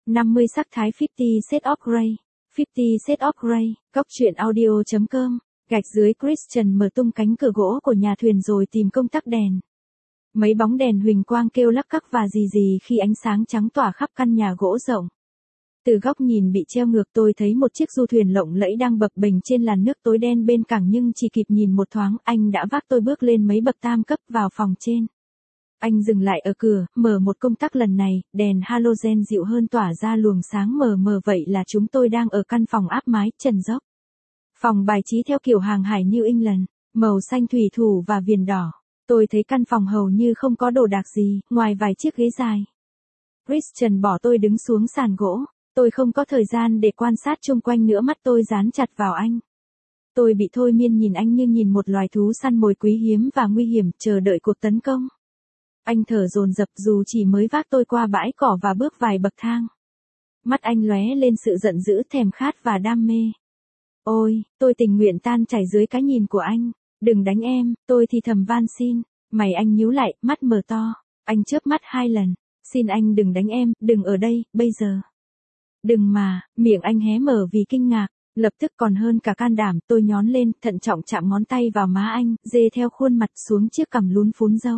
50 sắc thái 50 Shades of Grey. 50 Shades of Grey. Góc truyện audio.com. Gạch dưới Christian mở tung cánh cửa gỗ của nhà thuyền rồi tìm công tắc đèn. Mấy bóng đèn huỳnh quang kêu lắc cắc và rì khi ánh sáng trắng tỏa khắp căn nhà gỗ rộng. Từ góc nhìn bị treo ngược tôi thấy một chiếc du thuyền lộng lẫy đang bập bềnh trên làn nước tối đen bên cảng, nhưng chỉ kịp nhìn một thoáng anh đã vác tôi bước lên mấy bậc tam cấp vào phòng trên. Anh dừng lại ở cửa, mở một công tắc, lần này, đèn halogen dịu hơn tỏa ra luồng sáng mờ mờ, vậy là chúng tôi đang ở căn phòng áp mái, trần dốc. Phòng bài trí theo kiểu hàng hải New England, màu xanh thủy thủ và viền đỏ. Tôi thấy căn phòng hầu như không có đồ đạc gì, ngoài vài chiếc ghế dài. Christian bỏ tôi đứng xuống sàn gỗ. Tôi không có thời gian để quan sát chung quanh nữa, mắt tôi dán chặt vào anh. Tôi bị thôi miên nhìn anh như nhìn một loài thú săn mồi quý hiếm và nguy hiểm, chờ đợi cuộc tấn công. Anh thở dồn dập dù chỉ mới vác tôi qua bãi cỏ và bước vài bậc thang. Mắt anh lóe lên sự giận dữ, thèm khát và đam mê. Ôi, tôi tình nguyện tan chảy dưới cái nhìn của anh. Đừng đánh em, tôi thì thầm van xin. Mày anh nhíu lại, mắt mở to. Anh chớp mắt 2 lần. Xin anh đừng đánh em, đừng ở đây, bây giờ. Đừng mà, miệng anh hé mở vì kinh ngạc. Lập tức còn hơn cả can đảm, tôi nhón lên, thận trọng chạm ngón tay vào má anh, dê theo khuôn mặt xuống chiếc cằm lún phún râu.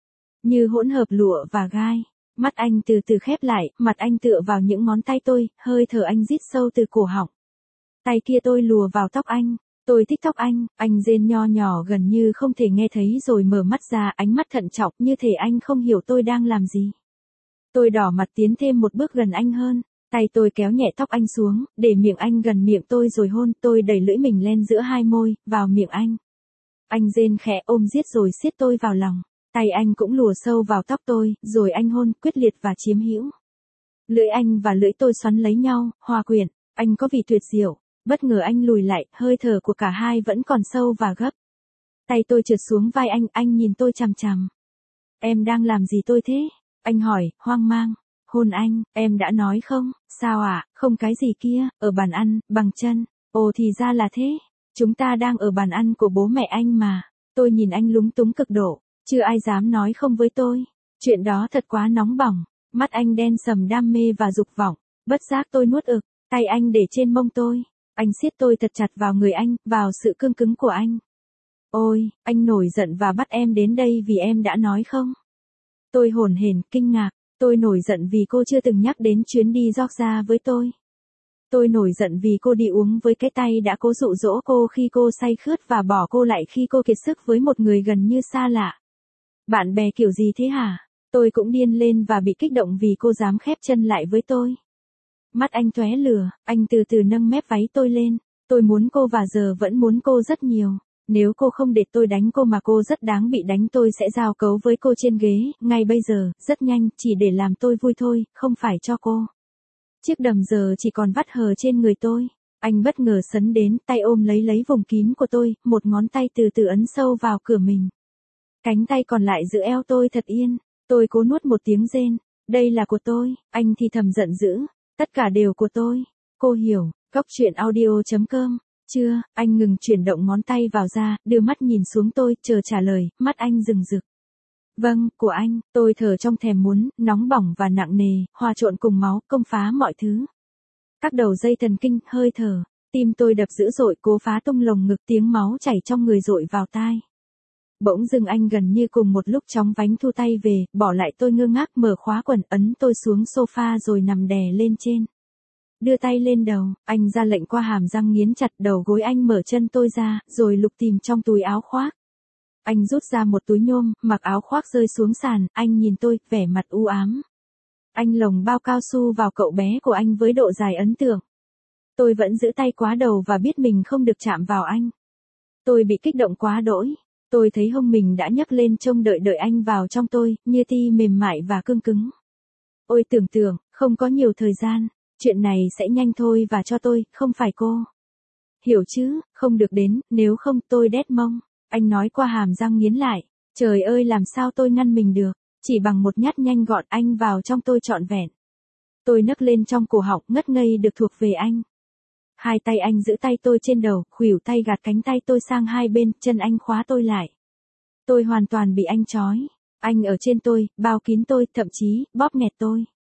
Như hỗn hợp lụa và gai. Mắt anh từ từ khép lại, mặt anh tựa vào những ngón tay tôi, hơi thở anh rít sâu từ cổ họng. Tay kia tôi lùa vào tóc anh. Tôi thích tóc anh rên nho nhỏ gần như không thể nghe thấy rồi mở mắt ra, ánh mắt thận trọng như thể anh không hiểu tôi đang làm gì. Tôi đỏ mặt tiến thêm một bước gần anh hơn. Tay tôi kéo nhẹ tóc anh xuống, để miệng anh gần miệng tôi rồi hôn. Tôi đẩy lưỡi mình lên giữa hai môi, vào miệng anh. Anh rên khẽ ôm giết rồi siết tôi vào lòng. Tay anh cũng lùa sâu vào tóc tôi, rồi anh hôn quyết liệt và chiếm hữu. Lưỡi anh và lưỡi tôi xoắn lấy nhau, hòa quyện. Anh có vị tuyệt diệu. Bất ngờ anh lùi lại, hơi thở của cả hai vẫn còn sâu và gấp. Tay tôi trượt xuống vai anh nhìn tôi chằm chằm. Em đang làm gì tôi thế? Anh hỏi, hoang mang. Hôn anh, em đã nói không? Sao ạ? Không cái gì kia, ở bàn ăn, bằng chân. Ồ thì ra là thế. Chúng ta đang ở bàn ăn của bố mẹ anh mà. Tôi nhìn anh lúng túng cực độ. Chưa ai dám nói không với tôi. Chuyện đó thật quá nóng bỏng. Mắt anh đen sầm đam mê và dục vọng. Bất giác tôi nuốt ực. Tay anh để trên mông tôi. Anh siết tôi thật chặt vào người anh, vào sự cương cứng của anh. Ôi, anh nổi giận và bắt em đến đây vì em đã nói không? Tôi hổn hển, kinh ngạc. Tôi nổi giận vì cô chưa từng nhắc đến chuyến đi Georgia với tôi. Tôi nổi giận vì cô đi uống với cái tay đã cố dụ dỗ cô khi cô say khướt và bỏ cô lại khi cô kiệt sức với một người gần như xa lạ. Bạn bè kiểu gì thế hả? Tôi cũng điên lên và bị kích động vì cô dám khép chân lại với tôi. Mắt anh tóe lửa, anh từ từ nâng mép váy tôi lên. Tôi muốn cô và giờ vẫn muốn cô rất nhiều. Nếu cô không để tôi đánh cô mà cô rất đáng bị đánh, tôi sẽ giao cấu với cô trên ghế, ngay bây giờ, rất nhanh, chỉ để làm tôi vui thôi, không phải cho cô. Chiếc đầm giờ chỉ còn vắt hờ trên người tôi. Anh bất ngờ sấn đến, tay ôm lấy vùng kín của tôi, một ngón tay từ từ ấn sâu vào cửa mình. Cánh tay còn lại giữ eo tôi thật yên. Tôi cố nuốt một tiếng rên. Đây là của tôi, anh thì thầm giận dữ. Tất cả đều của tôi. Cô hiểu, góc truyện audio.com. Chưa, anh ngừng chuyển động ngón tay vào ra, đưa mắt nhìn xuống tôi, chờ trả lời, mắt anh rừng rực. Vâng, của anh, tôi thở trong thèm muốn, nóng bỏng và nặng nề, hòa trộn cùng máu, công phá mọi thứ. Các đầu dây thần kinh, hơi thở, tim tôi đập dữ dội, cố phá tung lồng ngực, tiếng máu chảy trong người dội vào tai. Bỗng dưng anh gần như cùng một lúc chóng vánh thu tay về, bỏ lại tôi ngơ ngác, mở khóa quần, ấn tôi xuống sofa rồi nằm đè lên trên. Đưa tay lên đầu, anh ra lệnh qua hàm răng nghiến chặt, đầu gối anh mở chân tôi ra, rồi lục tìm trong túi áo khoác. Anh rút ra một túi nhôm, mặc áo khoác rơi xuống sàn, anh nhìn tôi, vẻ mặt u ám. Anh lồng bao cao su vào cậu bé của anh với độ dài ấn tượng. Tôi vẫn giữ tay quá đầu và biết mình không được chạm vào anh. Tôi bị kích động quá đỗi. Tôi thấy hông mình đã nhấc lên trông đợi anh vào trong tôi, như ti mềm mại và cương cứng. Ôi tưởng tượng, không có nhiều thời gian. Chuyện này sẽ nhanh thôi và cho tôi, không phải cô. Hiểu chứ, không được đến, nếu không tôi đét mông. Anh nói qua hàm răng nghiến lại. Trời ơi làm sao tôi ngăn mình được. Chỉ bằng một nhát nhanh gọn anh vào trong tôi trọn vẹn. Tôi nấc lên trong cổ họng ngất ngây được thuộc về anh. Hai tay anh giữ tay tôi trên đầu, khuỷu tay gạt cánh tay tôi sang hai bên, chân anh khóa tôi lại. Tôi hoàn toàn bị anh trói. Anh ở trên tôi, bao kín tôi, thậm chí, bóp nghẹt tôi.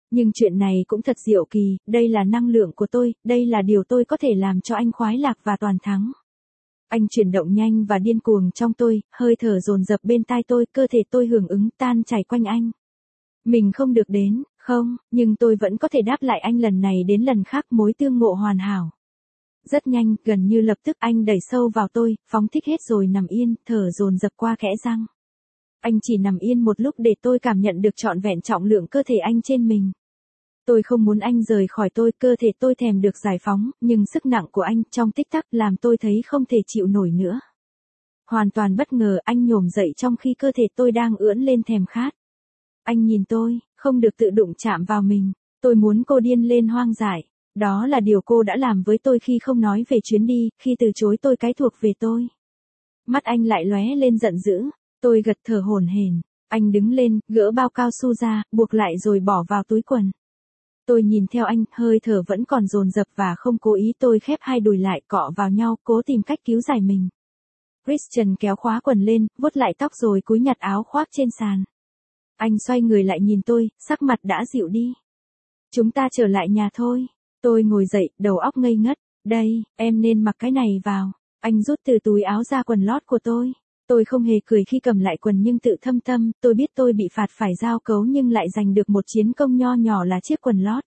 Nhưng chuyện này cũng thật diệu kỳ, đây là năng lượng của tôi, đây là điều tôi có thể làm cho anh khoái lạc và toàn thắng. Anh chuyển động nhanh và điên cuồng trong tôi, hơi thở dồn dập bên tai tôi, cơ thể tôi hưởng ứng tan chảy quanh anh. Mình không được đến, không, nhưng tôi vẫn có thể đáp lại anh lần này đến lần khác, mối tương ngộ hoàn hảo. Rất nhanh, gần như lập tức anh đẩy sâu vào tôi, phóng thích hết rồi nằm yên, thở dồn dập qua kẽ răng. Anh chỉ nằm yên một lúc để tôi cảm nhận được trọn vẹn trọng lượng cơ thể anh trên mình. Tôi không muốn anh rời khỏi tôi, cơ thể tôi thèm được giải phóng, nhưng sức nặng của anh trong tích tắc làm tôi thấy không thể chịu nổi nữa. Hoàn toàn bất ngờ anh nhổm dậy trong khi cơ thể tôi đang ưỡn lên thèm khát. Anh nhìn tôi, không được tự đụng chạm vào mình. Tôi muốn cô điên lên hoang dại. Đó là điều cô đã làm với tôi khi không nói về chuyến đi, khi từ chối tôi cái thuộc về tôi. Mắt anh lại lóe lên giận dữ. Tôi gật thở hổn hển. Anh đứng lên, gỡ bao cao su ra, buộc lại rồi bỏ vào túi quần. Tôi nhìn theo anh, hơi thở vẫn còn dồn dập và không cố ý, tôi khép hai đùi lại cọ vào nhau, cố tìm cách cứu giải mình. Christian kéo khóa quần lên, vuốt lại tóc rồi cúi nhặt áo khoác trên sàn. Anh xoay người lại nhìn tôi, sắc mặt đã dịu đi. Chúng ta trở lại nhà thôi. Tôi ngồi dậy, đầu óc ngây ngất. Đây, em nên mặc cái này vào. Anh rút từ túi áo ra quần lót của tôi. Tôi không hề cười khi cầm lại quần nhưng tự thâm tâm, tôi biết tôi bị phạt phải giao cấu nhưng lại giành được một chiến công nho nhỏ là chiếc quần lót.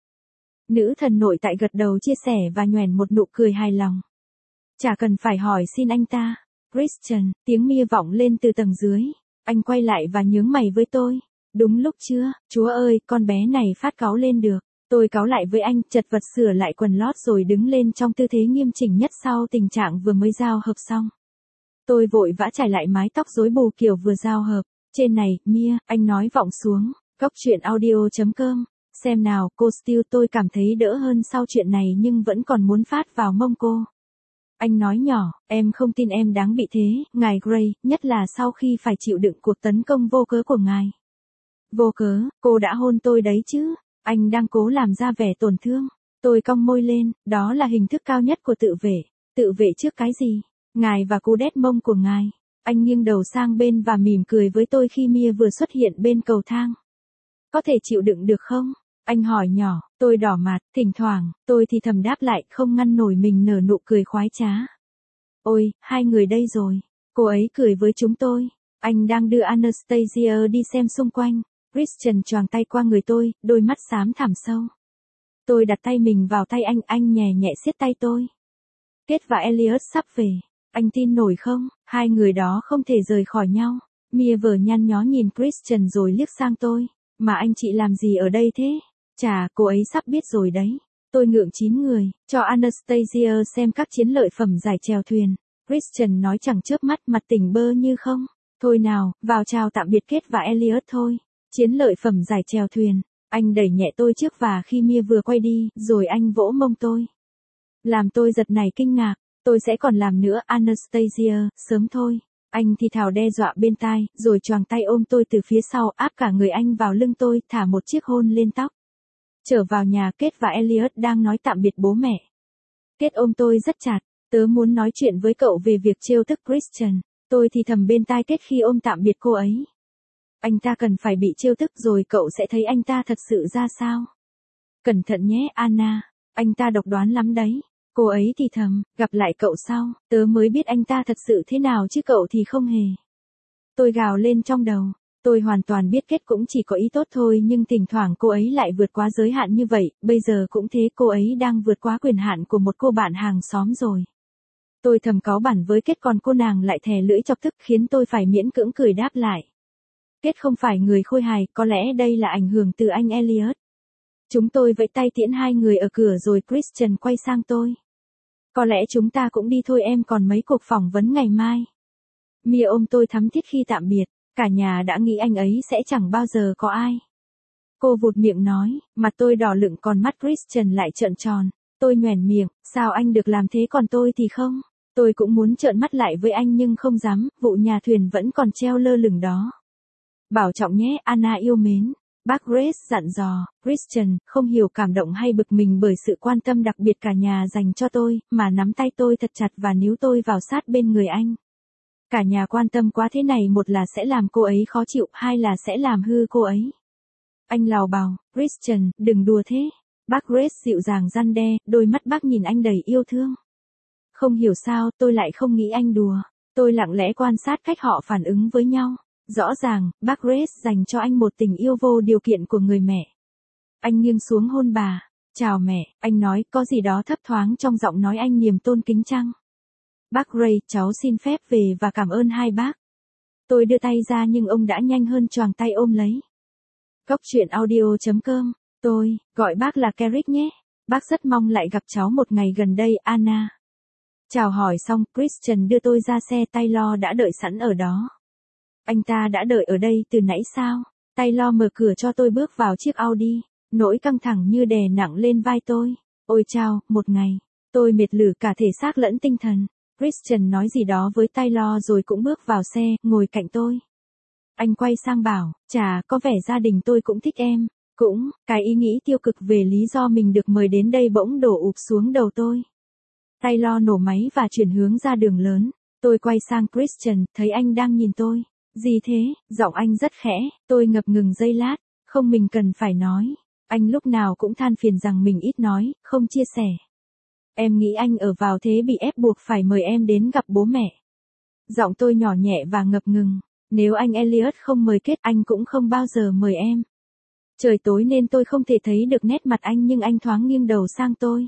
Nữ thần nội tại gật đầu chia sẻ và nhoẻn một nụ cười hài lòng. Chả cần phải hỏi xin anh ta. Christian, tiếng Mia vọng lên từ tầng dưới. Anh quay lại và nhướng mày với tôi. Đúng lúc chưa, chúa ơi, con bé này phát cáu lên được. Tôi cáu lại với anh, chật vật sửa lại quần lót rồi đứng lên trong tư thế nghiêm chỉnh nhất sau tình trạng vừa mới giao hợp xong. Tôi vội vã trải lại mái tóc rối bù kiểu vừa giao hợp. Trên này, Mia, anh nói vọng xuống. Góc truyện audio.com. Xem nào, cô Steele, tôi cảm thấy đỡ hơn sau chuyện này nhưng vẫn còn muốn phát vào mông cô. Anh nói nhỏ, em không tin em đáng bị thế, ngài Gray, nhất là sau khi phải chịu đựng cuộc tấn công vô cớ của ngài. Vô cớ, cô đã hôn tôi đấy chứ. Anh đang cố làm ra vẻ tổn thương. Tôi cong môi lên, đó là hình thức cao nhất của tự vệ. Tự vệ trước cái gì? Ngài và cú đét mông của ngài. Anh nghiêng đầu sang bên và mỉm cười với tôi khi Mia vừa xuất hiện bên cầu thang. Có thể chịu đựng được không? Anh hỏi nhỏ, tôi đỏ mặt, thỉnh thoảng, tôi thì thầm đáp lại, không ngăn nổi mình nở nụ cười khoái trá. Ôi, hai người đây rồi. Cô ấy cười với chúng tôi. Anh đang đưa Anastasia đi xem xung quanh. Christian choàng tay qua người tôi, đôi mắt xám thẳm sâu. Tôi đặt tay mình vào tay anh nhẹ nhẹ siết tay tôi. Kate và Elliot sắp về. Anh tin nổi không, hai người đó không thể rời khỏi nhau. Mia vờ nhăn nhó nhìn Christian rồi liếc sang tôi. Mà anh chị làm gì ở đây thế? Chà, cô ấy sắp biết rồi đấy. Tôi ngượng 9 người, cho Anastasia xem các chiến lợi phẩm giải chèo thuyền. Christian nói chẳng chớp mắt, mặt tỉnh bơ như không. Thôi nào, vào chào tạm biệt Kate và Elliot thôi. Chiến lợi phẩm giải chèo thuyền. Anh đẩy nhẹ tôi trước và khi Mia vừa quay đi, rồi anh vỗ mông tôi. Làm tôi giật nảy kinh ngạc. Tôi sẽ còn làm nữa, Anastasia, sớm thôi. Anh thì thào đe dọa bên tai, rồi choàng tay ôm tôi từ phía sau, áp cả người anh vào lưng tôi, thả một chiếc hôn lên tóc. Trở vào nhà, Kate và Elliot đang nói tạm biệt bố mẹ. Kate ôm tôi rất chặt, tớ muốn nói chuyện với cậu về việc trêu tức Christian. Tôi thì thầm bên tai Kate khi ôm tạm biệt cô ấy. Anh ta cần phải bị trêu tức rồi cậu sẽ thấy anh ta thật sự ra sao. Cẩn thận nhé, Anna, anh ta độc đoán lắm đấy. Cô ấy thì thầm, gặp lại cậu sau, tớ mới biết anh ta thật sự thế nào chứ cậu thì không hề. Tôi gào lên trong đầu, tôi hoàn toàn biết Kết cũng chỉ có ý tốt thôi nhưng thỉnh thoảng cô ấy lại vượt quá giới hạn như vậy, bây giờ cũng thế, cô ấy đang vượt quá quyền hạn của một cô bạn hàng xóm rồi. Tôi thầm cáu bẳn với Kết còn cô nàng lại thè lưỡi chọc tức khiến tôi phải miễn cưỡng cười đáp lại. Kết không phải người khôi hài, có lẽ đây là ảnh hưởng từ anh Elliot. Chúng tôi vẫy tay tiễn hai người ở cửa rồi Christian quay sang tôi. Có lẽ chúng ta cũng đi thôi, em còn mấy cuộc phỏng vấn ngày mai. Mia ôm tôi thắm thiết khi tạm biệt, cả nhà đã nghĩ anh ấy sẽ chẳng bao giờ có ai. Cô vụt miệng nói, mặt tôi đỏ lựng còn mắt Christian lại trợn tròn. Tôi nhoẻn miệng, sao anh được làm thế còn tôi thì không? Tôi cũng muốn trợn mắt lại với anh nhưng không dám, vụ nhà thuyền vẫn còn treo lơ lửng đó. Bảo trọng nhé, Anna yêu mến. Bác Grace dặn dò. Christian không hiểu cảm động hay bực mình bởi sự quan tâm đặc biệt cả nhà dành cho tôi, mà nắm tay tôi thật chặt và níu tôi vào sát bên người anh. Cả nhà quan tâm quá thế này, một là sẽ làm cô ấy khó chịu, hai là sẽ làm hư cô ấy. Anh lào bào, Christian, đừng đùa thế. Bác Grace dịu dàng răn đe, đôi mắt bác nhìn anh đầy yêu thương. Không hiểu sao tôi lại không nghĩ anh đùa. Tôi lặng lẽ quan sát cách họ phản ứng với nhau. Rõ ràng, bác Grace dành cho anh một tình yêu vô điều kiện của người mẹ. Anh nghiêng xuống hôn bà. Chào mẹ, anh nói, có gì đó thấp thoáng trong giọng nói anh niềm tôn kính chăng? Bác Ray, cháu xin phép về và cảm ơn hai bác. Tôi đưa tay ra nhưng ông đã nhanh hơn choàng tay ôm lấy. Góc truyện audio.com, tôi, gọi bác là Carrick nhé. Bác rất mong lại gặp cháu một ngày gần đây, Anna. Chào hỏi xong, Christian đưa tôi ra xe Taylor đã đợi sẵn ở đó. Anh ta đã đợi ở đây từ nãy sao? Taylor mở cửa cho tôi bước vào chiếc Audi. Nỗi căng thẳng như đè nặng lên vai tôi. Ôi chao, một ngày. Tôi mệt lử cả thể xác lẫn tinh thần. Christian nói gì đó với Taylor rồi cũng bước vào xe, ngồi cạnh tôi. Anh quay sang bảo, chà, có vẻ gia đình tôi cũng thích em. Cũng, cái ý nghĩ tiêu cực về lý do mình được mời đến đây bỗng đổ ụp xuống đầu tôi. Taylor nổ máy và chuyển hướng ra đường lớn. Tôi quay sang Christian, thấy anh đang nhìn tôi. Gì thế? Giọng anh rất khẽ, tôi ngập ngừng giây lát. Không, mình cần phải nói. Anh lúc nào cũng than phiền rằng mình ít nói, không chia sẻ. Em nghĩ anh ở vào thế bị ép buộc phải mời em đến gặp bố mẹ. Giọng tôi nhỏ nhẹ và ngập ngừng. Nếu anh Elliot không mời kết, anh cũng không bao giờ mời em. Trời tối nên tôi không thể thấy được nét mặt anh nhưng anh thoáng nghiêng đầu sang tôi.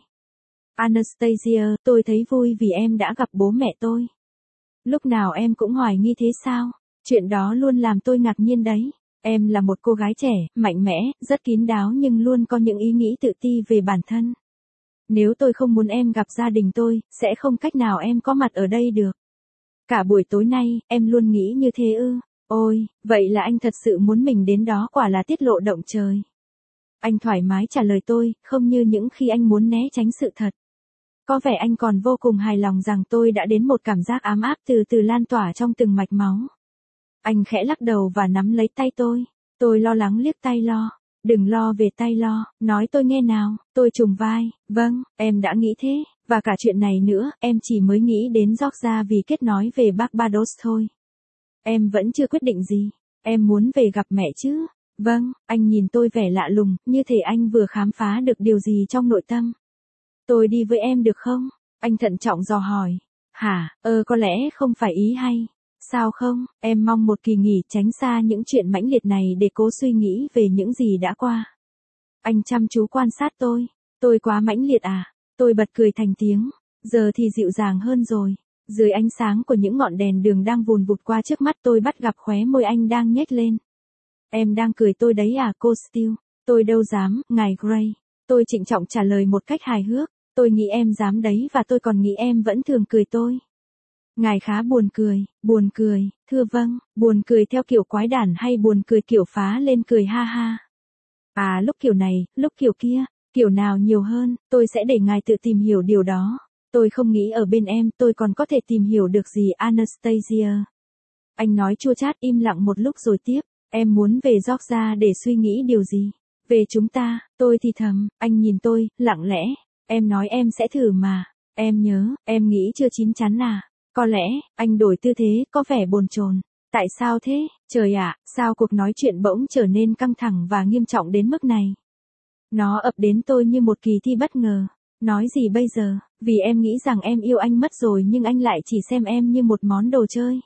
Anastasia, tôi thấy vui vì em đã gặp bố mẹ tôi. Lúc nào em cũng hoài nghi thế sao? Chuyện đó luôn làm tôi ngạc nhiên đấy. Em là một cô gái trẻ, mạnh mẽ, rất kín đáo nhưng luôn có những ý nghĩ tự ti về bản thân. Nếu tôi không muốn em gặp gia đình tôi, sẽ không cách nào em có mặt ở đây được. Cả buổi tối nay, em luôn nghĩ như thế ư? Ôi, vậy là anh thật sự muốn mình đến đó, quả là tiết lộ động trời. Anh thoải mái trả lời tôi, không như những khi anh muốn né tránh sự thật. Có vẻ anh còn vô cùng hài lòng rằng tôi đã đến, một cảm giác ấm áp từ từ lan tỏa trong từng mạch máu. Anh khẽ lắc đầu và nắm lấy tay tôi. Tôi lo lắng liếc Taylor. Đừng lo về Taylor, nói tôi nghe nào. Tôi trùng vai, vâng, em đã nghĩ thế. Và cả chuyện này nữa, em chỉ mới nghĩ đến Georgia vì kết nói về Barbados thôi. Em vẫn chưa quyết định gì. Em muốn về gặp mẹ chứ. Vâng, anh nhìn tôi vẻ lạ lùng, như thể anh vừa khám phá được điều gì trong nội tâm. Tôi đi với em được không? Anh thận trọng dò hỏi. Hả, có lẽ không phải ý hay. Sao không, em mong một kỳ nghỉ tránh xa những chuyện mãnh liệt này để cố suy nghĩ về những gì đã qua. Anh chăm chú quan sát tôi. Tôi quá mãnh liệt à? Tôi bật cười thành tiếng. Giờ thì dịu dàng hơn rồi. Dưới ánh sáng của những ngọn đèn đường đang vùn vụt qua trước mắt, tôi bắt gặp khóe môi anh đang nhếch lên. Em đang cười tôi đấy à, cô Steele? Tôi đâu dám, ngài Gray. Tôi trịnh trọng trả lời một cách hài hước. Tôi nghĩ em dám đấy, và tôi còn nghĩ em vẫn thường cười tôi. Ngài khá buồn cười, thưa vâng, buồn cười theo kiểu quái đản hay buồn cười kiểu phá lên cười ha ha? À, lúc kiểu này, lúc kiểu kia, kiểu nào nhiều hơn, tôi sẽ để ngài tự tìm hiểu điều đó. Tôi không nghĩ ở bên em tôi còn có thể tìm hiểu được gì, Anastasia. Anh nói chua chát, im lặng một lúc rồi tiếp. Em muốn về Georgia để suy nghĩ điều gì? Về chúng ta, tôi thì thầm. Anh nhìn tôi, lặng lẽ. Em nói em sẽ thử mà. Em nhớ, em nghĩ chưa chín chắn à? Có lẽ, anh đổi tư thế, có vẻ bồn chồn. Tại sao thế? Trời ạ, sao cuộc nói chuyện bỗng trở nên căng thẳng và nghiêm trọng đến mức này? Nó ập đến tôi như một kỳ thi bất ngờ. Nói gì bây giờ? Vì em nghĩ rằng em yêu anh mất rồi nhưng anh lại chỉ xem em như một món đồ chơi.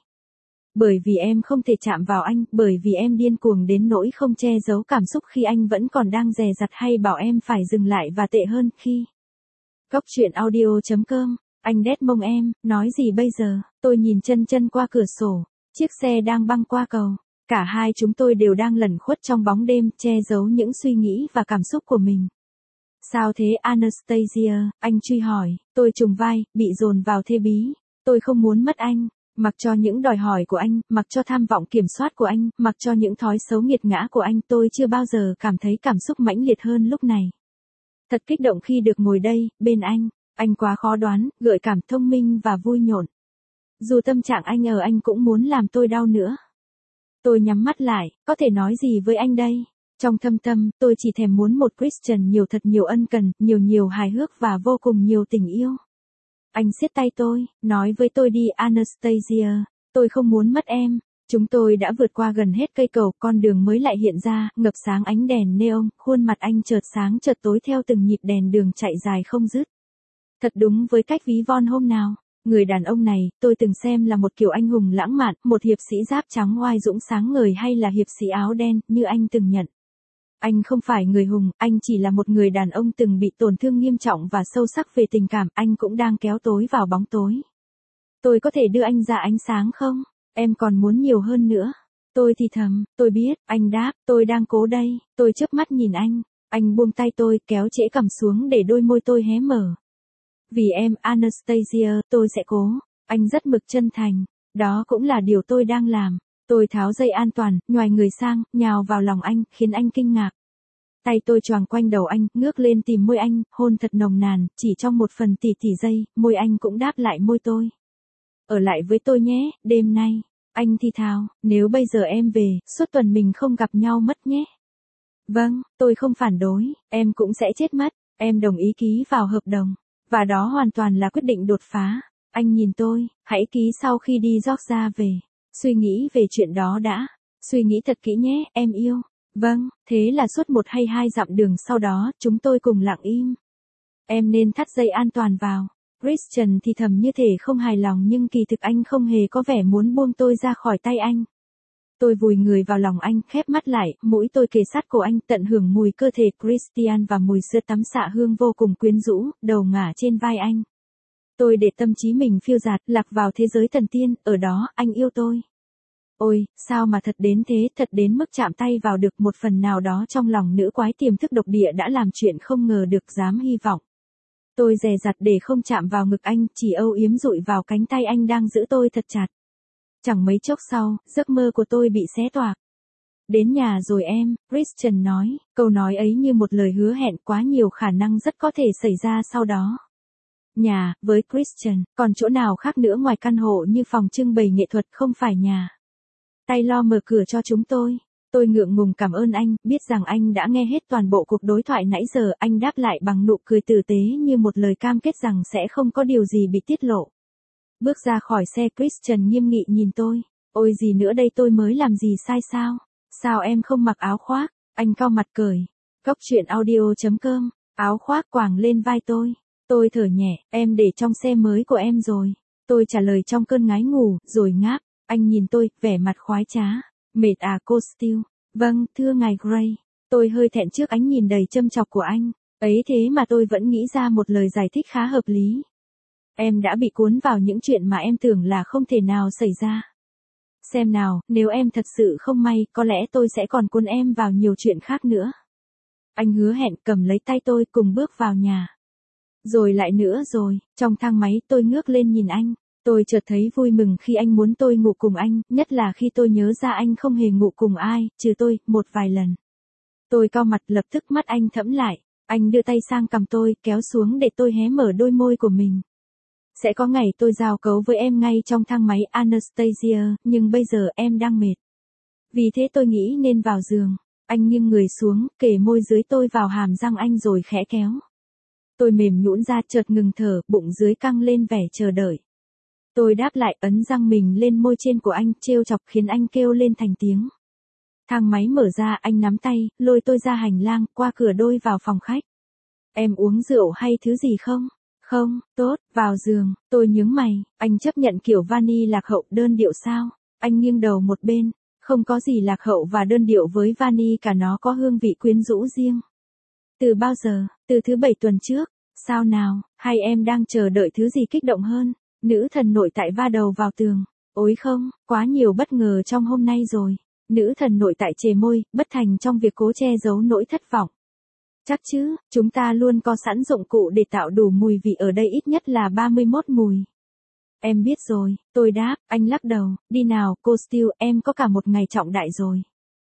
Bởi vì em không thể chạm vào anh, bởi vì em điên cuồng đến nỗi không che giấu cảm xúc khi anh vẫn còn đang dè dặt hay bảo em phải dừng lại, và tệ hơn khi. Góc truyện audio.com, anh đét mông em, nói gì bây giờ? Tôi nhìn chân qua cửa sổ, chiếc xe đang băng qua cầu. Cả hai chúng tôi đều đang lẩn khuất trong bóng đêm, che giấu những suy nghĩ và cảm xúc của mình. Sao thế Anastasia? Anh truy hỏi. Tôi trùng vai, bị dồn vào thế bí. Tôi không muốn mất anh. Mặc cho những đòi hỏi của anh, mặc cho tham vọng kiểm soát của anh, mặc cho những thói xấu nghiệt ngã của anh, tôi chưa bao giờ cảm thấy cảm xúc mãnh liệt hơn lúc này. Thật kích động khi được ngồi đây, bên anh. Anh quá khó đoán, gợi cảm, thông minh và vui nhộn. Dù tâm trạng anh anh cũng muốn làm tôi đau nữa. Tôi nhắm mắt lại, có thể nói gì với anh đây? Trong thâm tâm, tôi chỉ thèm muốn một Christian nhiều, thật nhiều ân cần, nhiều hài hước và vô cùng nhiều tình yêu. Anh siết tay tôi, nói với tôi đi Anastasia, tôi không muốn mất em. Chúng tôi đã vượt qua gần hết cây cầu, con đường mới lại hiện ra, ngập sáng ánh đèn neon, khuôn mặt anh chợt sáng chợt tối theo từng nhịp đèn đường chạy dài không dứt. Thật đúng với cách ví von hôm nào. Người đàn ông này, tôi từng xem là một kiểu anh hùng lãng mạn, một hiệp sĩ giáp trắng oai dũng sáng ngời hay là hiệp sĩ áo đen, như anh từng nhận. Anh không phải người hùng, anh chỉ là một người đàn ông từng bị tổn thương nghiêm trọng và sâu sắc về tình cảm, anh cũng đang kéo tối vào bóng tối. Tôi có thể đưa anh ra ánh sáng không? Em còn muốn nhiều hơn nữa. Tôi thì thầm, tôi biết, anh đáp, tôi đang cố đây, tôi chớp mắt nhìn anh buông tay tôi, kéo trễ cằm xuống để đôi môi tôi hé mở. Vì em, Anastasia, tôi sẽ cố. Anh rất mực chân thành, đó cũng là điều tôi đang làm. Tôi tháo dây an toàn, nhoài người sang, nhào vào lòng anh, khiến anh kinh ngạc. Tay tôi choàng quanh đầu anh, ngước lên tìm môi anh, hôn thật nồng nàn, chỉ trong một phần tỷ giây, môi anh cũng đáp lại môi tôi. Ở lại với tôi nhé, đêm nay. Anh thì thào, nếu bây giờ em về, suốt tuần mình không gặp nhau mất nhé. Vâng, tôi không phản đối, em cũng sẽ chết mất, em đồng ý ký vào hợp đồng. Và đó hoàn toàn là quyết định đột phá. Anh nhìn tôi, hãy ký sau khi đi Georgia về. Suy nghĩ về chuyện đó đã. Suy nghĩ thật kỹ nhé, em yêu. Vâng, thế là suốt 1 hay 2 dặm đường sau đó, chúng tôi cùng lặng im. Em nên thắt dây an toàn vào. Christian thì thầm như thể không hài lòng nhưng kỳ thực anh không hề có vẻ muốn buông tôi ra khỏi tay anh. Tôi vùi người vào lòng anh, khép mắt lại, mũi tôi kề sát cổ anh, tận hưởng mùi cơ thể Christian và mùi sữa tắm xạ hương vô cùng quyến rũ, đầu ngả trên vai anh. Tôi để tâm trí mình phiêu dạt, lạc vào thế giới thần tiên, ở đó, anh yêu tôi. Ôi, sao mà thật đến thế, thật đến mức chạm tay vào được một phần nào đó trong lòng nữ quái tiềm thức độc địa đã làm chuyện không ngờ được dám hy vọng. Tôi dè dặt để không chạm vào ngực anh, chỉ âu yếm dụi vào cánh tay anh đang giữ tôi thật chặt. Chẳng mấy chốc sau, giấc mơ của tôi bị xé toạc. Đến nhà rồi em, Christian nói, câu nói ấy như một lời hứa hẹn quá nhiều khả năng rất có thể xảy ra sau đó. Nhà, với Christian, còn chỗ nào khác nữa ngoài căn hộ như phòng trưng bày nghệ thuật không phải nhà. Taylor mở cửa cho chúng tôi. Tôi ngượng ngùng cảm ơn anh, biết rằng anh đã nghe hết toàn bộ cuộc đối thoại nãy giờ, anh đáp lại bằng nụ cười tử tế như một lời cam kết rằng sẽ không có điều gì bị tiết lộ. Bước ra khỏi xe Christian nghiêm nghị nhìn tôi. Ôi gì nữa đây, tôi mới làm gì sai sao? Sao em không mặc áo khoác? Anh cau mặt cười. Cóc truyện audio.com. Áo khoác quàng lên vai tôi. Tôi thở nhẹ, em để trong xe mới của em rồi. Tôi trả lời trong cơn ngái ngủ, rồi ngáp. Anh nhìn tôi, vẻ mặt khoái trá. Mệt à cô Steele? Vâng, thưa ngài Gray. Tôi hơi thẹn trước ánh nhìn đầy châm chọc của anh. Ấy thế mà tôi vẫn nghĩ ra một lời giải thích khá hợp lý. Em đã bị cuốn vào những chuyện mà em tưởng là không thể nào xảy ra. Xem nào, nếu em thật sự không may, có lẽ tôi sẽ còn cuốn em vào nhiều chuyện khác nữa. Anh hứa hẹn cầm lấy tay tôi cùng bước vào nhà. Rồi lại nữa rồi, trong thang máy tôi ngước lên nhìn anh. Tôi chợt thấy vui mừng khi anh muốn tôi ngủ cùng anh, nhất là khi tôi nhớ ra anh không hề ngủ cùng ai, trừ tôi, một vài lần. Tôi cau mặt, lập tức mắt anh thẫm lại. Anh đưa tay sang cằm tôi, kéo xuống để tôi hé mở đôi môi của mình. Sẽ có ngày tôi giao cấu với em ngay trong thang máy Anastasia, nhưng bây giờ em đang mệt. Vì thế tôi nghĩ nên vào giường. Anh nghiêng người xuống, kề môi dưới tôi vào hàm răng anh rồi khẽ kéo. Tôi mềm nhũn ra, chợt ngừng thở, bụng dưới căng lên vẻ chờ đợi. Tôi đáp lại, ấn răng mình lên môi trên của anh, trêu chọc khiến anh kêu lên thành tiếng. Thang máy mở ra, anh nắm tay, lôi tôi ra hành lang, qua cửa đôi vào phòng khách. Em uống rượu hay thứ gì không? Không, tốt, vào giường. Tôi nhướng mày, anh chấp nhận kiểu vani lạc hậu đơn điệu sao? Anh nghiêng đầu một bên, không có gì lạc hậu và đơn điệu với vani cả, nó có hương vị quyến rũ riêng. Từ bao giờ? Từ thứ 7 tuần trước. Sao nào, hay em đang chờ đợi thứ gì kích động hơn? Nữ thần nội tại va đầu vào tường. Ôi không, quá nhiều bất ngờ trong hôm nay rồi. Nữ thần nội tại chề môi, bất thành trong việc cố che giấu nỗi thất vọng. Chắc chứ, chúng ta luôn có sẵn dụng cụ để tạo đủ mùi vị, ở đây ít nhất là 31 mùi. Em biết rồi, tôi đáp, anh lắc đầu, đi nào, cô Steele, em có cả một ngày trọng đại rồi.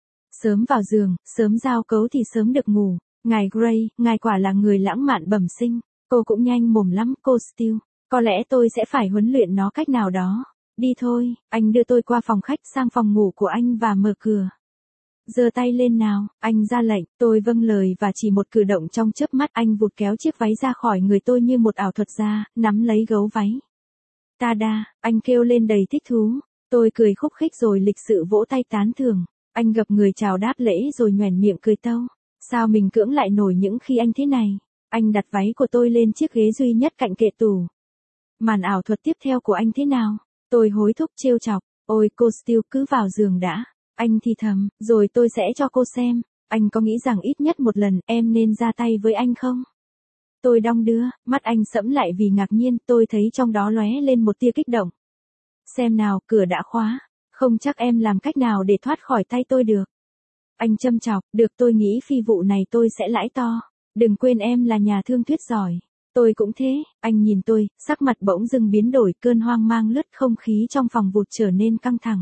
Sớm vào giường, sớm giao cấu thì sớm được ngủ. Ngài Gray, ngài quả là người lãng mạn bẩm sinh. Cô cũng nhanh mồm lắm, cô Steele. Có lẽ tôi sẽ phải huấn luyện nó cách nào đó. Đi thôi, anh đưa tôi qua phòng khách sang phòng ngủ của anh và mở cửa. Giơ tay lên nào, anh ra lệnh, tôi vâng lời và chỉ một cử động trong chớp mắt anh vụt kéo chiếc váy ra khỏi người tôi như một ảo thuật gia, nắm lấy gấu váy. Tada, anh kêu lên đầy thích thú. Tôi cười khúc khích rồi lịch sự vỗ tay tán thưởng. Anh gập người chào đáp lễ rồi nhoẻn miệng cười tâu. Sao mình cưỡng lại nổi những khi anh thế này? Anh đặt váy của tôi lên chiếc ghế duy nhất cạnh kệ tủ. Màn ảo thuật tiếp theo của anh thế nào? Tôi hối thúc trêu chọc. Ôi cô Steele cứ vào giường đã. Anh thì thầm, rồi tôi sẽ cho cô xem. Anh có nghĩ rằng ít nhất một lần em nên ra tay với anh không? Tôi đong đưa, mắt anh sẫm lại vì ngạc nhiên, tôi thấy trong đó lóe lên một tia kích động. Xem nào, cửa đã khóa. Không chắc em làm cách nào để thoát khỏi tay tôi được. Anh châm chọc, được tôi nghĩ phi vụ này tôi sẽ lãi to. Đừng quên em là nhà thương thuyết giỏi. Tôi cũng thế, anh nhìn tôi, sắc mặt bỗng dưng biến đổi, cơn hoang mang lướt không khí trong phòng vụt trở nên căng thẳng.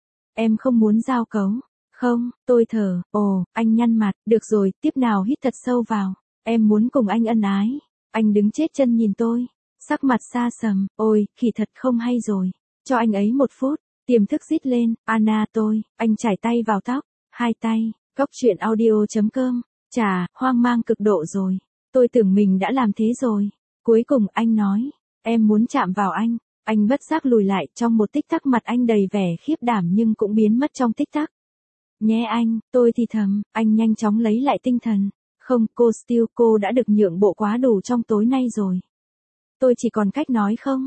Em không muốn giao cấu. Không, tôi thở, anh nhăn mặt, được rồi, tiếp nào hít thật sâu vào. Em muốn cùng anh ân ái. Anh đứng chết chân nhìn tôi, sắc mặt xa sầm, ôi, kỳ thật không hay rồi. Cho anh ấy một phút, tiềm thức rít lên, Anna anh chải tay vào tóc, hai tay, góc truyện audio.com, chà, hoang mang cực độ rồi. Tôi tưởng mình đã làm thế rồi. Cuối cùng anh nói, em muốn chạm vào anh bất giác lùi lại, trong một tích tắc mặt anh đầy vẻ khiếp đảm nhưng cũng biến mất trong tích tắc. Nhé anh, tôi thì thầm, anh nhanh chóng lấy lại tinh thần. Không, cô Steele, cô đã được nhượng bộ quá đủ trong tối nay rồi. Tôi chỉ còn cách nói không.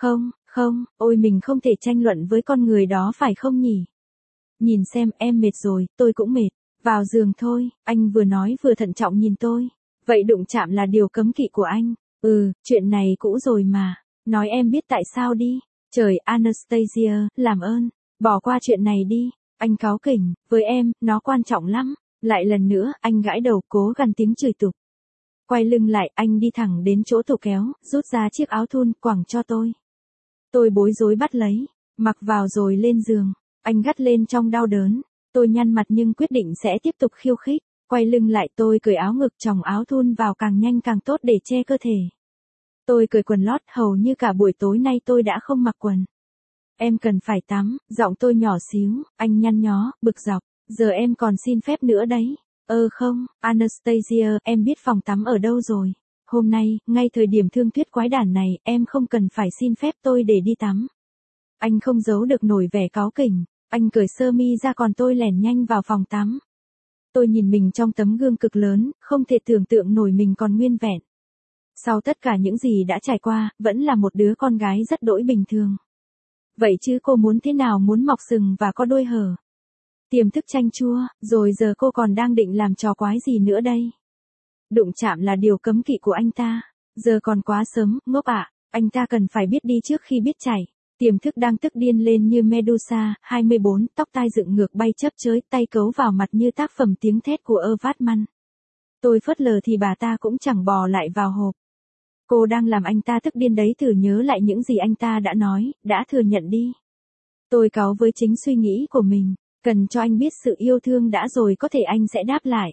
Không, ôi mình không thể tranh luận với con người đó phải không nhỉ? Nhìn xem, em mệt rồi, tôi cũng mệt. Vào giường thôi, anh vừa nói vừa thận trọng nhìn tôi. Vậy đụng chạm là điều cấm kỵ của anh. Chuyện này cũ rồi mà. Nói em biết tại sao đi. Trời, Anastasia, làm ơn, bỏ qua chuyện này đi. Anh cáu kỉnh, với em, nó quan trọng lắm. Lại lần nữa, anh gãi đầu cố gằn tiếng chửi tục. Quay lưng lại, anh đi thẳng đến chỗ tủ kéo, rút ra chiếc áo thun, quẳng cho tôi. Tôi bối rối bắt lấy, mặc vào rồi lên giường. Anh gắt lên trong đau đớn. Tôi nhăn mặt nhưng quyết định sẽ tiếp tục khiêu khích. Quay lưng lại tôi cởi áo ngực chồng áo thun vào càng nhanh càng tốt để che cơ thể. Tôi cởi quần lót, hầu như cả buổi tối nay tôi đã không mặc quần. Em cần phải tắm, giọng tôi nhỏ xíu, anh nhăn nhó, bực dọc. Giờ em còn xin phép nữa đấy. Không, Anastasia, em biết phòng tắm ở đâu rồi. Hôm nay, ngay thời điểm thương thuyết quái đản này, em không cần phải xin phép tôi để đi tắm. Anh không giấu được nổi vẻ cáu kỉnh. Anh cởi sơ mi ra còn tôi lẻn nhanh vào phòng tắm. Tôi nhìn mình trong tấm gương cực lớn, không thể tưởng tượng nổi mình còn nguyên vẹn. Sau tất cả những gì đã trải qua, vẫn là một đứa con gái rất đỗi bình thường. Vậy chứ cô muốn thế nào, muốn mọc sừng và có đuôi hở? Tiềm thức chanh chua, rồi giờ cô còn đang định làm trò quái gì nữa đây? Đụng chạm là điều cấm kỵ của anh ta. Giờ còn quá sớm, ngốc ạ, anh ta cần phải biết đi trước khi biết chảy. Tiềm thức đang tức điên lên như Medusa, 24, tóc tai dựng ngược bay chấp chới, tay cấu vào mặt như tác phẩm tiếng thét của Evatman. Tôi phớt lờ thì bà ta cũng chẳng bò lại vào hộp. Cô đang làm anh ta tức điên đấy, thử nhớ lại những gì anh ta đã nói, đã thừa nhận đi. Tôi cáu với chính suy nghĩ của mình, cần cho anh biết sự yêu thương đã rồi có thể anh sẽ đáp lại.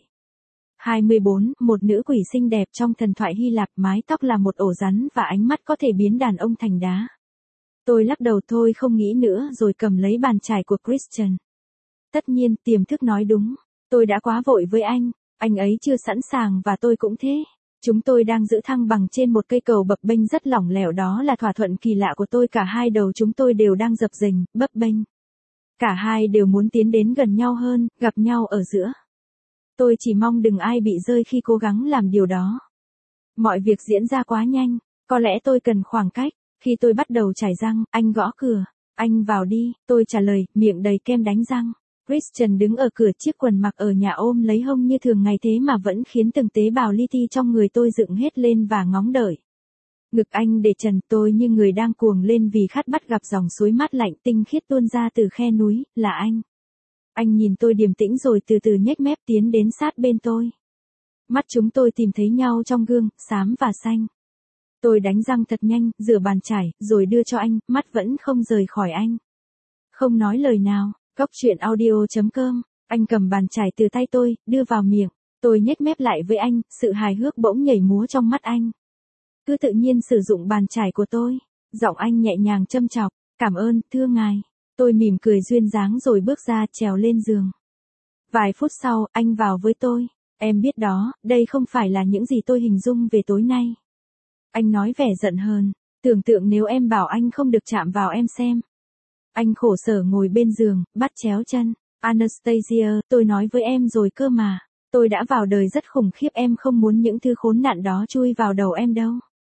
24, một nữ quỷ xinh đẹp trong thần thoại Hy Lạp, mái tóc là một ổ rắn và ánh mắt có thể biến đàn ông thành đá. Tôi lắc đầu thôi không nghĩ nữa rồi cầm lấy bàn chải của Christian. Tất nhiên, tiềm thức nói đúng. Tôi đã quá vội với anh ấy chưa sẵn sàng và tôi cũng thế. Chúng tôi đang giữ thăng bằng trên một cây cầu bập bênh rất lỏng lẻo, đó là thỏa thuận kỳ lạ của tôi, cả hai đầu chúng tôi đều đang dập dềnh, bấp bênh. Cả hai đều muốn tiến đến gần nhau hơn, gặp nhau ở giữa. Tôi chỉ mong đừng ai bị rơi khi cố gắng làm điều đó. Mọi việc diễn ra quá nhanh, có lẽ tôi cần khoảng cách. Khi tôi bắt đầu chải răng, anh gõ cửa. Anh vào đi, tôi trả lời, miệng đầy kem đánh răng. Christian đứng ở cửa, chiếc quần mặc ở nhà ôm lấy hông như thường ngày thế mà vẫn khiến từng tế bào li ti trong người tôi dựng hết lên và ngóng đợi. Ngực anh để trần, tôi như người đang cuồng lên vì khát bắt gặp dòng suối mát lạnh tinh khiết tuôn ra từ khe núi, là anh. Anh nhìn tôi điềm tĩnh rồi từ từ nhếch mép tiến đến sát bên tôi. Mắt chúng tôi tìm thấy nhau trong gương, xám và xanh. Tôi đánh răng thật nhanh, rửa bàn chải, rồi đưa cho anh, mắt vẫn không rời khỏi anh. Không nói lời nào, góc truyện audio.com, anh cầm bàn chải từ tay tôi, đưa vào miệng. Tôi nhếch mép lại với anh, sự hài hước bỗng nhảy múa trong mắt anh. Cứ tự nhiên sử dụng bàn chải của tôi. Giọng anh nhẹ nhàng châm chọc, cảm ơn, thưa ngài. Tôi mỉm cười duyên dáng rồi bước ra, trèo lên giường. Vài phút sau, anh vào với tôi. Em biết đó, đây không phải là những gì tôi hình dung về tối nay. Anh nói vẻ giận hờn, tưởng tượng nếu em bảo anh không được chạm vào em xem. Anh khổ sở ngồi bên giường, bắt chéo chân. Anastasia, tôi nói với em rồi cơ mà. Tôi đã vào đời rất khủng khiếp, em không muốn những thứ khốn nạn đó chui vào đầu em đâu.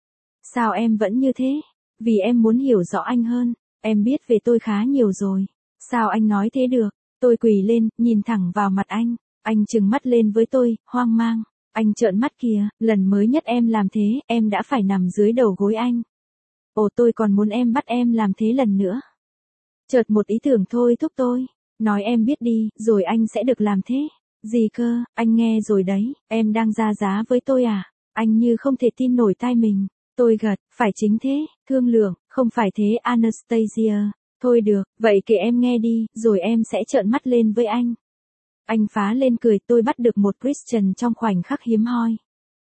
Sao em vẫn như thế? Vì em muốn hiểu rõ anh hơn. Em biết về tôi khá nhiều rồi. Sao anh nói thế được? Tôi quỳ lên, nhìn thẳng vào mặt anh. Anh trừng mắt lên với tôi, hoang mang. Anh trợn mắt kìa, lần mới nhất em làm thế, em đã phải nằm dưới đầu gối anh. Ồ, tôi còn muốn em bắt em làm thế lần nữa. Chợt một ý tưởng thôi thúc tôi. Nói em biết đi, rồi anh sẽ được làm thế. Gì cơ, anh nghe rồi đấy, em đang ra giá với tôi à? Anh như không thể tin nổi tai mình. Tôi gật, phải chính thế, thương lượng, không phải thế Anastasia. Thôi được, vậy kể em nghe đi, rồi em sẽ trợn mắt lên với anh. Anh phá lên cười, tôi bắt được một Christian trong khoảnh khắc hiếm hoi.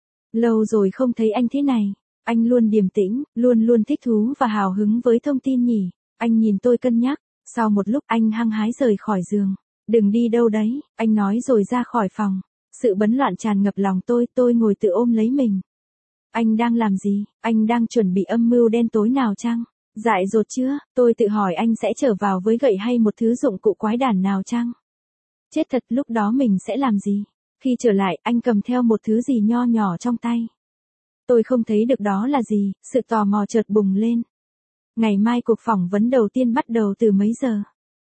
Lâu rồi không thấy anh thế này. Anh luôn điềm tĩnh, luôn luôn thích thú và hào hứng với thông tin nhỉ. Anh nhìn tôi cân nhắc. Sau một lúc anh hăng hái rời khỏi giường. Đừng đi đâu đấy, anh nói rồi ra khỏi phòng. Sự bấn loạn tràn ngập lòng tôi ngồi tự ôm lấy mình. Anh đang làm gì? Anh đang chuẩn bị âm mưu đen tối nào chăng? Dại dột chưa? Tôi tự hỏi anh sẽ trở vào với gậy hay một thứ dụng cụ quái đản nào chăng? Chết thật, lúc đó mình sẽ làm gì? Khi trở lại, anh cầm theo một thứ gì nho nhỏ trong tay. Tôi không thấy được đó là gì, sự tò mò chợt bùng lên. Ngày mai cuộc phỏng vấn đầu tiên bắt đầu từ mấy giờ?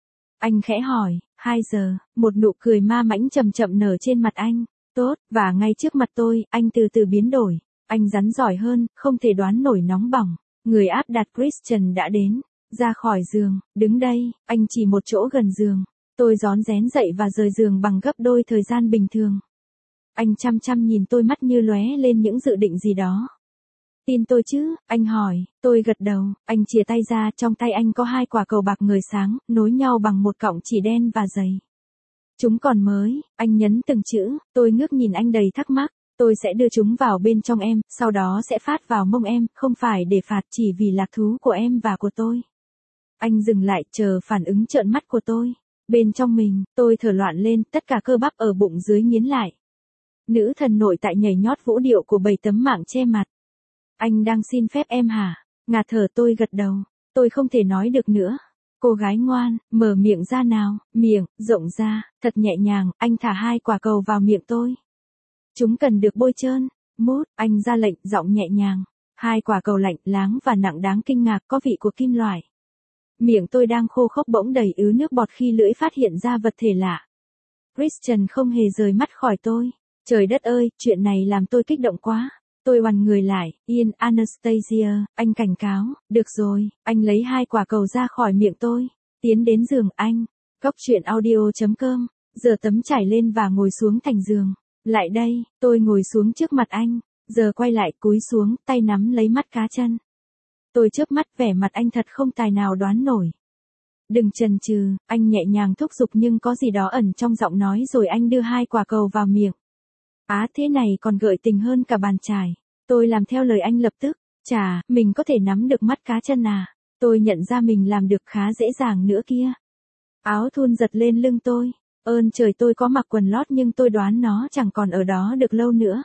Anh khẽ hỏi, 2 giờ, một nụ cười ma mãnh chậm chậm nở trên mặt anh. Tốt, và ngay trước mặt tôi, anh từ từ biến đổi. Anh rắn giỏi hơn, không thể đoán nổi nóng bỏng. Người áp đặt Christian đã đến. Ra khỏi giường, đứng đây, anh chỉ một chỗ gần giường. Tôi rón rén dậy và rời giường bằng gấp đôi thời gian bình thường. Anh chăm chăm nhìn tôi, mắt như lóe lên những dự định gì đó. Tin tôi chứ, anh hỏi, tôi gật đầu, anh chìa tay ra, trong tay anh có 2 quả cầu bạc ngời sáng, nối nhau bằng một cọng chỉ đen và dày. Chúng còn mới, anh nhấn từng chữ, tôi ngước nhìn anh đầy thắc mắc, tôi sẽ đưa chúng vào bên trong em, sau đó sẽ phát vào mông em, không phải để phạt chỉ vì lạc thú của em và của tôi. Anh dừng lại chờ phản ứng trợn mắt của tôi. Bên trong mình, tôi thở loạn lên, tất cả cơ bắp ở bụng dưới nghiến lại. Nữ thần nội tại nhảy nhót vũ điệu của 7 tấm mạng che mặt. Anh đang xin phép em hả? Ngạt thở tôi gật đầu. Tôi không thể nói được nữa. Cô gái ngoan, mở miệng ra nào, miệng, rộng ra, thật nhẹ nhàng, anh thả 2 quả cầu vào miệng tôi. Chúng cần được bôi trơn. Mút, anh ra lệnh, giọng nhẹ nhàng. 2 quả cầu lạnh, láng và nặng đáng kinh ngạc, có vị của kim loại. Miệng tôi đang khô khốc bỗng đầy ứ nước bọt khi lưỡi phát hiện ra vật thể lạ. Christian không hề rời mắt khỏi tôi. Trời đất ơi, chuyện này làm tôi kích động quá. Tôi oằn người lại, yên, Anastasia, anh cảnh cáo, được rồi, anh lấy 2 quả cầu ra khỏi miệng tôi. Tiến đến giường anh. Góc truyện audio.com. Giờ tấm trải lên và ngồi xuống thành giường. Lại đây, tôi ngồi xuống trước mặt anh. Giờ quay lại cúi xuống, tay nắm lấy mắt cá chân. Tôi chớp mắt, vẻ mặt anh thật không tài nào đoán nổi. Đừng chần chừ, anh nhẹ nhàng thúc giục nhưng có gì đó ẩn trong giọng nói rồi anh đưa 2 quả cầu vào miệng. Á, thế này còn gợi tình hơn cả bàn chải. Tôi làm theo lời anh lập tức. Chà, mình có thể nắm được mắt cá chân à? Tôi nhận ra mình làm được khá dễ dàng nữa kia. Áo thun giật lên lưng tôi. Ơn trời, tôi có mặc quần lót nhưng tôi đoán nó chẳng còn ở đó được lâu nữa.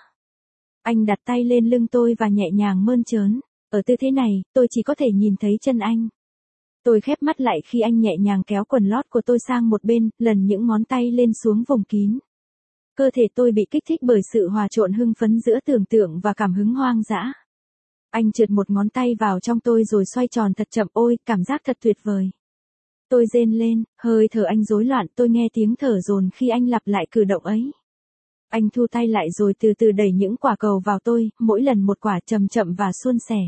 Anh đặt tay lên lưng tôi và nhẹ nhàng mơn trớn. Ở tư thế này, tôi chỉ có thể nhìn thấy chân anh. Tôi khép mắt lại khi anh nhẹ nhàng kéo quần lót của tôi sang một bên, lần những ngón tay lên xuống vùng kín. Cơ thể tôi bị kích thích bởi sự hòa trộn hưng phấn giữa tưởng tượng và cảm hứng hoang dã. Anh trượt một ngón tay vào trong tôi rồi xoay tròn thật chậm, ôi, cảm giác thật tuyệt vời. Tôi rên lên, hơi thở anh rối loạn, tôi nghe tiếng thở dồn khi anh lặp lại cử động ấy. Anh thu tay lại rồi từ từ đẩy những quả cầu vào tôi, mỗi lần một quả, chậm chậm và suôn sẻ.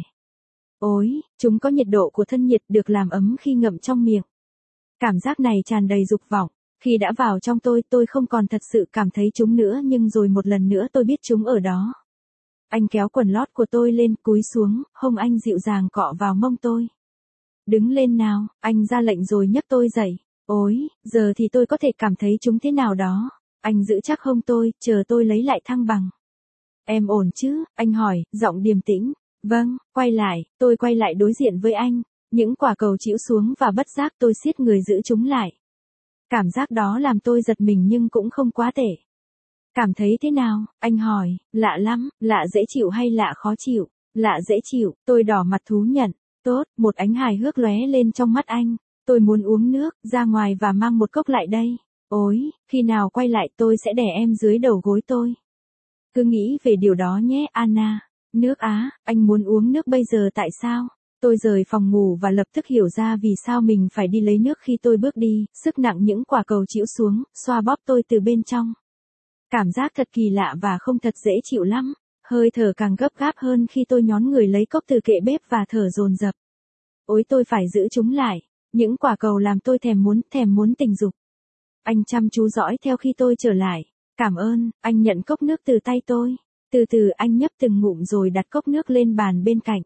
Ôi, chúng có nhiệt độ của thân nhiệt, được làm ấm khi ngậm trong miệng. Cảm giác này tràn đầy dục vọng. Khi đã vào trong tôi không còn thật sự cảm thấy chúng nữa, nhưng rồi một lần nữa tôi biết chúng ở đó. Anh kéo quần lót của tôi lên, cúi xuống, hông anh dịu dàng cọ vào mông tôi. Đứng lên nào, anh ra lệnh rồi nhấc tôi dậy. Ôi, giờ thì tôi có thể cảm thấy chúng thế nào đó. Anh giữ chắc hông tôi, chờ tôi lấy lại thăng bằng. Em ổn chứ, anh hỏi, giọng điềm tĩnh. Vâng, quay lại, tôi quay lại đối diện với anh. Những quả cầu chĩu xuống và bất giác tôi siết người giữ chúng lại. Cảm giác đó làm tôi giật mình nhưng cũng không quá tệ. Cảm thấy thế nào, anh hỏi, lạ lắm, lạ dễ chịu hay lạ khó chịu? Lạ dễ chịu, tôi đỏ mặt thú nhận. Tốt, một ánh hài hước lóe lên trong mắt anh. Tôi muốn uống nước, ra ngoài và mang một cốc lại đây. Ôi, khi nào quay lại tôi sẽ đè em dưới đầu gối tôi. Cứ nghĩ về điều đó nhé, Anna. Nước á, anh muốn uống nước bây giờ tại sao? Tôi rời phòng ngủ và lập tức hiểu ra vì sao mình phải đi lấy nước khi tôi bước đi, sức nặng những quả cầu chĩu xuống, xoa bóp tôi từ bên trong. Cảm giác thật kỳ lạ và không thật dễ chịu lắm. Hơi thở càng gấp gáp hơn khi tôi nhón người lấy cốc từ kệ bếp và thở dồn dập. Ôi tôi phải giữ chúng lại. Những quả cầu làm tôi thèm muốn tình dục. Anh chăm chú dõi theo khi tôi trở lại. Cảm ơn, anh nhận cốc nước từ tay tôi. Từ từ anh nhấp từng ngụm rồi đặt cốc nước lên bàn bên cạnh.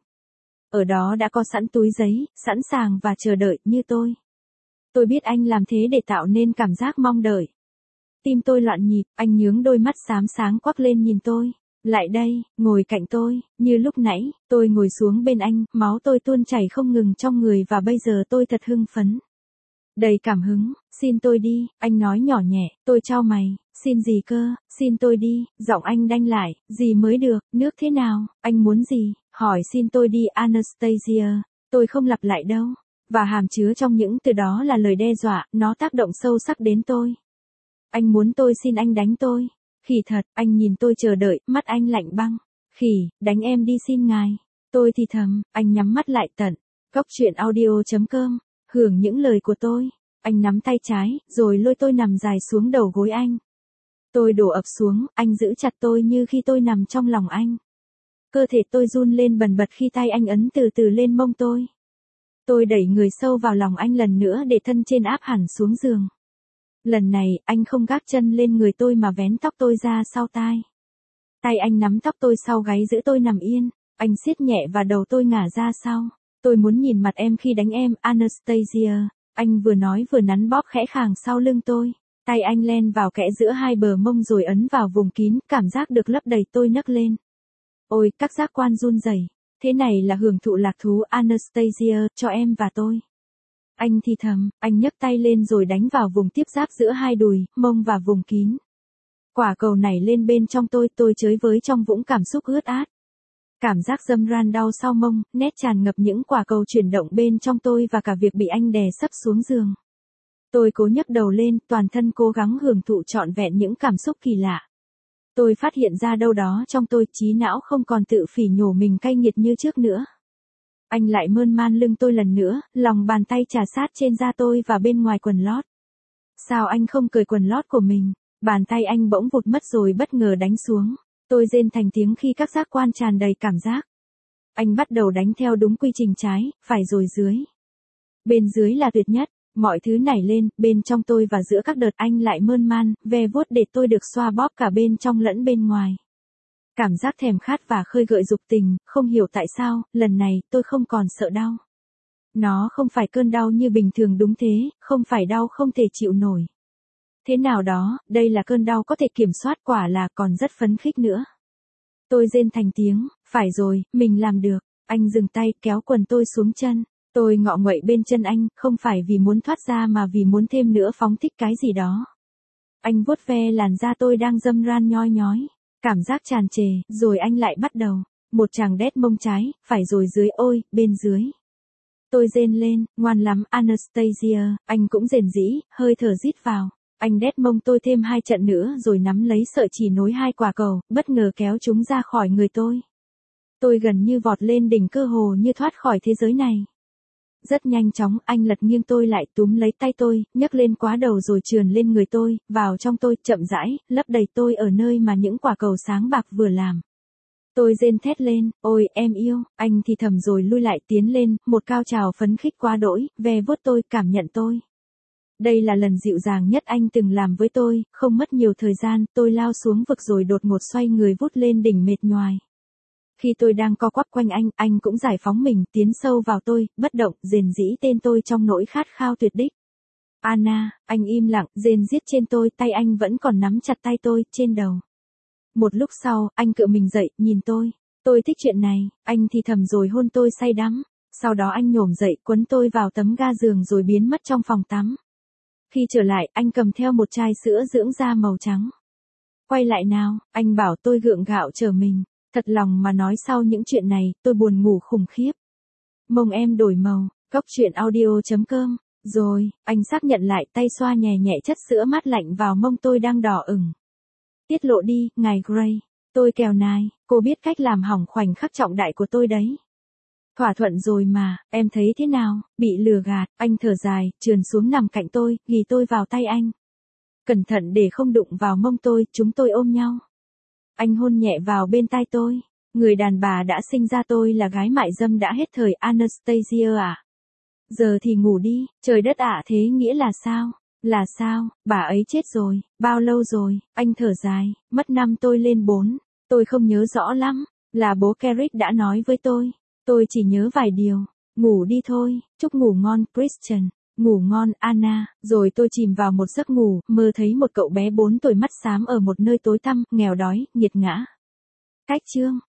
Ở đó đã có sẵn túi giấy, sẵn sàng và chờ đợi như tôi. Tôi biết anh làm thế để tạo nên cảm giác mong đợi. Tim tôi loạn nhịp, anh nhướng đôi mắt xám sáng quắc lên nhìn tôi. Lại đây, ngồi cạnh tôi, như lúc nãy, tôi ngồi xuống bên anh, máu tôi tuôn chảy không ngừng trong người và bây giờ tôi thật hưng phấn. Đầy cảm hứng, xin tôi đi, anh nói nhỏ nhẹ, tôi chau mày, xin gì cơ, xin tôi đi, giọng anh đanh lại, gì mới được, nước thế nào, anh muốn gì, hỏi xin tôi đi Anastasia, tôi không lặp lại đâu, và hàm chứa trong những từ đó là lời đe dọa, nó tác động sâu sắc đến tôi. Anh muốn tôi xin anh đánh tôi. Khỉ thật, anh nhìn tôi chờ đợi, mắt anh lạnh băng. Khỉ, đánh em đi xin ngài. Tôi thì thầm, anh nhắm mắt lại tận. Góc truyện audio.com, hưởng những lời của tôi. Anh nắm tay trái, rồi lôi tôi nằm dài xuống đầu gối anh. Tôi đổ ập xuống, anh giữ chặt tôi như khi tôi nằm trong lòng anh. Cơ thể tôi run lên bần bật khi tay anh ấn từ từ lên mông tôi. Tôi đẩy người sâu vào lòng anh lần nữa để thân trên áp hẳn xuống giường. Lần này, anh không gác chân lên người tôi mà vén tóc tôi ra sau tai. Tay anh nắm tóc tôi sau gáy giữ tôi nằm yên, anh siết nhẹ và đầu tôi ngả ra sau. Tôi muốn nhìn mặt em khi đánh em, Anastasia. Anh vừa nói vừa nắn bóp khẽ khàng sau lưng tôi. Tay anh len vào kẽ giữa hai bờ mông rồi ấn vào vùng kín, cảm giác được lấp đầy tôi nấc lên. Ôi, các giác quan run rẩy. Thế này là hưởng thụ lạc thú Anastasia, cho em và tôi. Anh thì thầm, anh nhấc tay lên rồi đánh vào vùng tiếp giáp giữa hai đùi, mông và vùng kín. Quả cầu nảy lên bên trong tôi chới với trong vũng cảm xúc ướt át. Cảm giác dâm ran đau sau mông, nét tràn ngập những quả cầu chuyển động bên trong tôi và cả việc bị anh đè sấp xuống giường. Tôi cố nhấc đầu lên, toàn thân cố gắng hưởng thụ trọn vẹn những cảm xúc kỳ lạ. Tôi phát hiện ra đâu đó trong tôi, trí não không còn tự phỉ nhổ mình cay nghiệt như trước nữa. Anh lại mơn man lưng tôi lần nữa, lòng bàn tay chà sát trên da tôi và bên ngoài quần lót. Sao anh không cởi quần lót của mình? Bàn tay anh bỗng vụt mất rồi bất ngờ đánh xuống. Tôi rên thành tiếng khi các giác quan tràn đầy cảm giác. Anh bắt đầu đánh theo đúng quy trình trái, phải rồi dưới. Bên dưới là tuyệt nhất, mọi thứ nảy lên, bên trong tôi và giữa các đợt anh lại mơn man, ve vuốt để tôi được xoa bóp cả bên trong lẫn bên ngoài. Cảm giác thèm khát và khơi gợi dục tình, không hiểu tại sao, lần này tôi không còn sợ đau. Nó không phải cơn đau như bình thường đúng thế, không phải đau không thể chịu nổi. Thế nào đó, đây là cơn đau có thể kiểm soát quả là còn rất phấn khích nữa. Tôi rên thành tiếng, phải rồi, mình làm được. Anh dừng tay kéo quần tôi xuống chân. Tôi ngọ nguậy bên chân anh, không phải vì muốn thoát ra mà vì muốn thêm nữa phóng thích cái gì đó. Anh vuốt ve làn da tôi đang dâm ran nhoi nhói. Cảm giác tràn trề, rồi anh lại bắt đầu. Một chàng đét mông trái, phải rồi dưới ôi, bên dưới. Tôi rên lên, ngoan lắm Anastasia, anh cũng rền rĩ, hơi thở rít vào. Anh đét mông tôi thêm 2 trận nữa rồi nắm lấy sợi chỉ nối 2 quả cầu, bất ngờ kéo chúng ra khỏi người tôi. Tôi gần như vọt lên đỉnh cơ hồ như thoát khỏi thế giới này. Rất nhanh chóng, anh lật nghiêng tôi lại túm lấy tay tôi, nhấc lên quá đầu rồi trườn lên người tôi, vào trong tôi, chậm rãi, lấp đầy tôi ở nơi mà những quả cầu sáng bạc vừa làm. Tôi rên thét lên, ôi em yêu, anh thì thầm rồi lui lại tiến lên, một cao trào phấn khích quá đỗi, ve vuốt tôi, cảm nhận tôi. Đây là lần dịu dàng nhất anh từng làm với tôi, không mất nhiều thời gian, tôi lao xuống vực rồi đột ngột xoay người vút lên đỉnh mệt nhoài. Khi tôi đang co quắp quanh anh cũng giải phóng mình, tiến sâu vào tôi, bất động, rền rĩ tên tôi trong nỗi khát khao tuyệt đích. Anna, anh im lặng, rên giết trên tôi, tay anh vẫn còn nắm chặt tay tôi, trên đầu. Một lúc sau, anh cựa mình dậy, nhìn tôi. Tôi thích chuyện này, anh thì thầm rồi hôn tôi say đắm. Sau đó anh nhổm dậy, quấn tôi vào tấm ga giường rồi biến mất trong phòng tắm. Khi trở lại, anh cầm theo một chai sữa dưỡng da màu trắng. Quay lại nào, anh bảo tôi gượng gạo trở mình. Thật lòng mà nói sau những chuyện này, tôi buồn ngủ khủng khiếp. Mông em đổi màu, góc truyện audio.com Rồi, anh xác nhận lại, tay xoa nhẹ nhẹ chất sữa mát lạnh vào mông tôi đang đỏ ửng. Tiết lộ đi, ngài Gray. Tôi kèo nài, cô biết cách làm hỏng khoảnh khắc trọng đại của tôi đấy. Thỏa thuận rồi mà, em thấy thế nào? Bị lừa gạt, anh thở dài, trườn xuống nằm cạnh tôi, ghì tôi vào tay anh. Cẩn thận để không đụng vào mông tôi, chúng tôi ôm nhau. Anh hôn nhẹ vào bên tai tôi. Người đàn bà đã sinh ra tôi là gái mại dâm đã hết thời Anastasia à? Giờ thì ngủ đi, trời đất ạ, thế nghĩa là sao? Là sao, bà ấy chết rồi, bao lâu rồi? Anh thở dài, mất 5 tôi lên 4. Tôi không nhớ rõ lắm, là bố Carrick đã nói với tôi. Tôi chỉ nhớ vài điều. Ngủ đi thôi, chúc ngủ ngon Christian. Ngủ ngon Anna. Rồi tôi chìm vào một giấc ngủ, mơ thấy một cậu bé 4 tuổi mắt xám ở một nơi tối tăm, nghèo đói, nghiệt ngã. Cách chương